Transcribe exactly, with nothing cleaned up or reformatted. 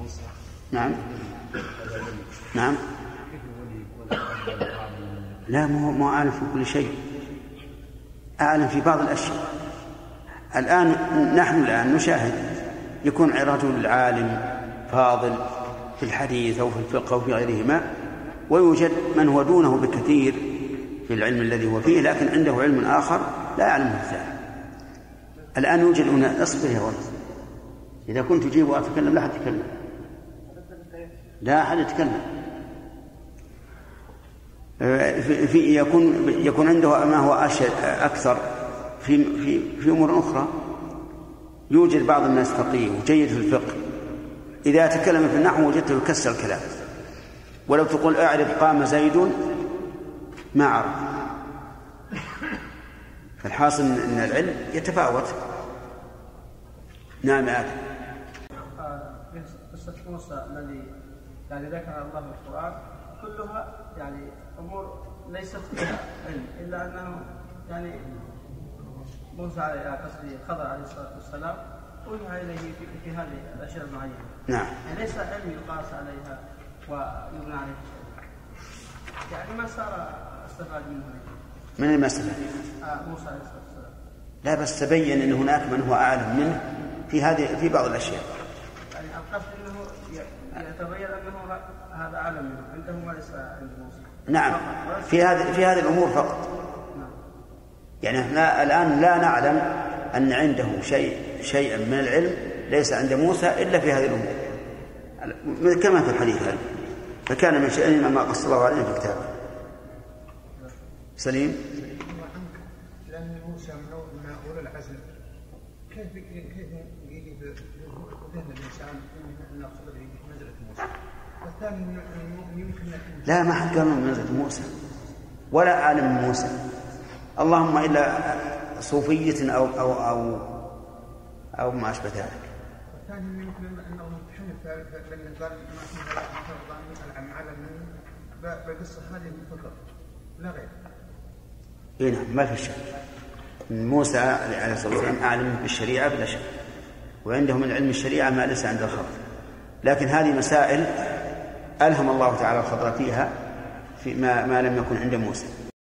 نعم نعم لا مو مو عالم في كل شيء، أعلم في بعض الأشياء. الآن نحن الآن نشاهد يكون رجل عالم فاضل في الحديث أو في الفقه أو في غيرهما، ويوجد من هو دونه بكثير في العلم الذي هو فيه لكن عنده علم آخر لا يعلمه الثاني. الآن يوجد هنا، اصبر يا ولد، إذا كنت تجيب وأتكلم لا أحد يتكلم، لا أحد يتكلم. في يكون يكون عنده ما هو أكثر في في في أمور أخرى. يوجد بعض الناس فقيه وجيد في الفقه، إذا تكلم في النحو وجدته يكسر الكلام، ولو تقول أعرف قام زيد ما عرف. فالحاصل أن العلم يتفاوت. نعم آدم. قصة موسى الذي يعني ذكر الله في القرآن كلها يعني أمور ليست فيها علم، إلا أنه يعني موسى قصدي خضر عليه الصلاة والسلام وجه إليه في, في هذه الأشياء المعينة. نعم. يعني ليس علم يقاس عليها ويبنى عليه شيء. يعني ما صار استفاد منه. من المسألة؟ آه موسى عليه الصلاة والسلام. لا بس تبين أن هناك من هو أعلم منه في هذه في بعض الأشياء. يعني القصد أنه يتبين أنه هذا أعلم منه عنده وليس عند موسى. نعم في هذه في هذه الأمور فقط. يعني احنا الآن لا نعلم أن عنده شيء شيئا من العلم ليس عند موسى إلا في هذه الأمور كما في الحديث هذا، فكان من شأننا ما قص الله علينا في كتابه. سليم. لأن موسى من أولى العزم، كيف كيف يجي ذهن الإنسان أن نقصد به منزلة موسى؟ والثاني يمكن لا ما حد قال من منزلة موسى ولا عالم موسى، اللهم إلا صوفية أو أو أو أو ما أشبه ذلك. الثاني يمكن أنه متحنف لأن قال ما فيها فرضان على من بقصة هذه فقط لا غير. إيه نعم ما في شك. موسى عليه الصلاة والسلام أعلم بالشريعة بلا شك، وعنده من علم الشريعة ما ليس عند الخضر، لكن هذه مسائل ألهم الله تعالى الخضر فيها في ما, ما لم يكن عند موسى.